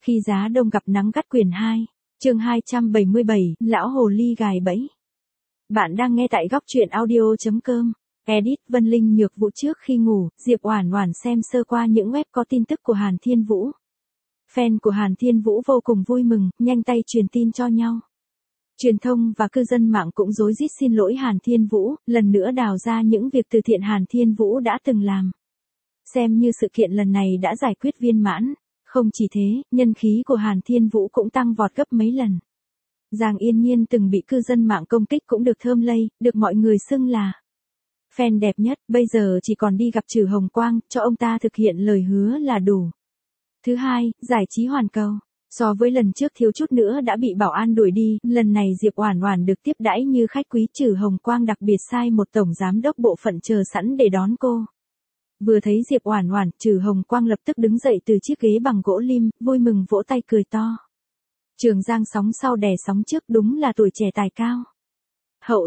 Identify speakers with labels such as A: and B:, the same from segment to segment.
A: Khi giá đông gặp nắng gắt quyển 2, chương 277, Lão Hồ Ly gài bẫy. Bạn đang nghe tại góc truyện audio.com. Edit Vân Linh Nhược Vũ. Trước khi ngủ, Diệp Oản Oản xem sơ qua những web có tin tức của Hàn Thiên Vũ. Fan của Hàn Thiên Vũ vô cùng vui mừng, nhanh tay truyền tin cho nhau. Truyền thông và cư dân mạng cũng rối rít xin lỗi Hàn Thiên Vũ, lần nữa đào ra những việc từ thiện Hàn Thiên Vũ đã từng làm. Xem như sự kiện lần này đã giải quyết viên mãn. Không chỉ thế, nhân khí của Hàn Thiên Vũ cũng tăng vọt gấp mấy lần. Giang Yên Nhiên từng bị cư dân mạng công kích cũng được thơm lây, được mọi người xưng là fan đẹp nhất, bây giờ chỉ còn đi gặp Trử Hồng Quang, cho ông ta thực hiện lời hứa là đủ. Thứ hai, giải trí hoàn cầu. So với lần trước thiếu chút nữa đã bị bảo an đuổi đi, lần này Diệp Oản Oản được tiếp đãi như khách quý. Trử Hồng Quang đặc biệt sai một tổng giám đốc bộ phận chờ sẵn để đón cô. Vừa thấy Diệp Oản Oản, Trử Hồng Quang lập tức đứng dậy từ chiếc ghế bằng gỗ lim, vui mừng vỗ tay cười to. Trường Giang sóng sau đè sóng trước, đúng là tuổi trẻ tài cao. Hậu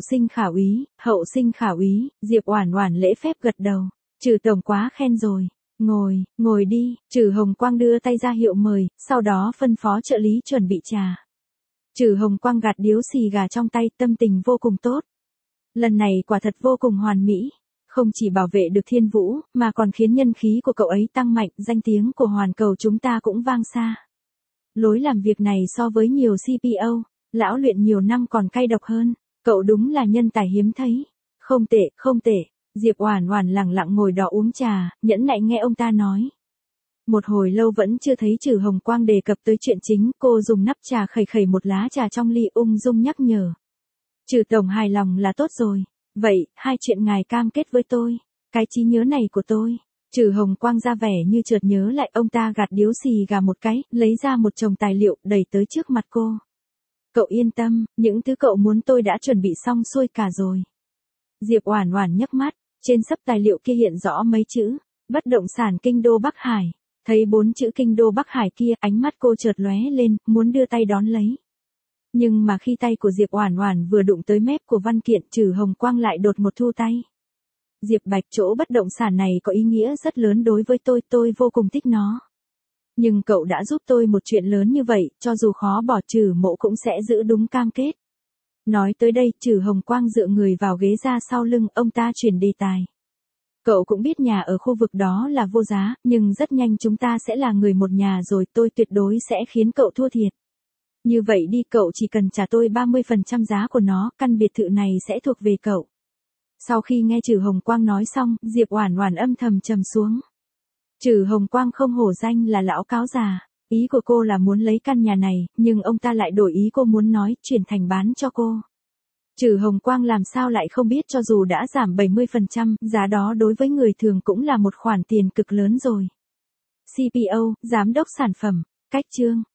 A: sinh khả úy, Diệp Oản Oản lễ phép gật đầu. Trử tổng quá khen rồi. Ngồi đi. Trử Hồng Quang đưa tay ra hiệu mời, sau đó phân phó trợ lý chuẩn bị trà. Trử Hồng Quang gạt điếu xì gà trong tay, tâm tình vô cùng tốt. Lần này quả thật vô cùng hoàn mỹ. Không chỉ bảo vệ được Thiên Vũ, mà còn khiến nhân khí của cậu ấy tăng mạnh, danh tiếng của hoàn cầu chúng ta cũng vang xa. Lối làm việc này so với nhiều CPO, lão luyện nhiều năm còn cay độc hơn. Cậu đúng là nhân tài hiếm thấy. Không tệ. Diệp Oản Oản lẳng lặng ngồi đó uống trà, nhẫn nại nghe ông ta nói. Một hồi lâu vẫn chưa thấy Trử Hồng Quang đề cập tới chuyện chính, cô dùng nắp trà khẩy một lá trà trong ly, ung dung nhắc nhở. Trử tổng hài lòng là tốt rồi. Vậy, hai chuyện ngài cam kết với tôi. Cái trí nhớ này của tôi. Trử Hồng Quang ra vẻ như chợt nhớ lại, ông ta gạt điếu xì gà một cái, lấy ra một chồng tài liệu, đẩy tới trước mặt cô. Cậu yên tâm, những thứ cậu muốn tôi đã chuẩn bị xong xuôi cả rồi. Diệp Oản Oản nhấc mắt, trên xấp tài liệu kia hiện rõ mấy chữ, bất động sản kinh đô Bắc Hải. Thấy 4 chữ kinh đô Bắc Hải kia, ánh mắt cô chợt lóe lên, muốn đưa tay đón lấy. Nhưng mà khi tay của Diệp Oản Oản vừa đụng tới mép của văn kiện, Trử Hồng Quang lại đột một thu tay. Diệp Bạch, chỗ bất động sản này có ý nghĩa rất lớn đối với tôi vô cùng thích nó. Nhưng cậu đã giúp tôi một chuyện lớn như vậy, cho dù khó bỏ, Trử mỗ cũng sẽ giữ đúng cam kết. Nói tới đây, Trử Hồng Quang dựa người vào ghế ra sau lưng, ông ta chuyển đề tài. Cậu cũng biết nhà ở khu vực đó là vô giá, nhưng rất nhanh chúng ta sẽ là người một nhà rồi, tôi tuyệt đối sẽ khiến cậu thua thiệt. Như vậy đi, cậu chỉ cần trả tôi 30% giá của nó, căn biệt thự này sẽ thuộc về cậu. Sau khi nghe Trử Hồng Quang nói xong, Diệp Oản Oản âm thầm trầm xuống. Trử Hồng Quang không hổ danh là lão cáo già. Ý của cô là muốn lấy căn nhà này, nhưng ông ta lại đổi ý, cô muốn nói chuyển thành bán cho cô. Trử Hồng Quang làm sao lại không biết, cho dù đã giảm 70%, giá đó đối với người thường cũng là một khoản tiền cực lớn rồi. CPO, giám đốc sản phẩm, cách chương.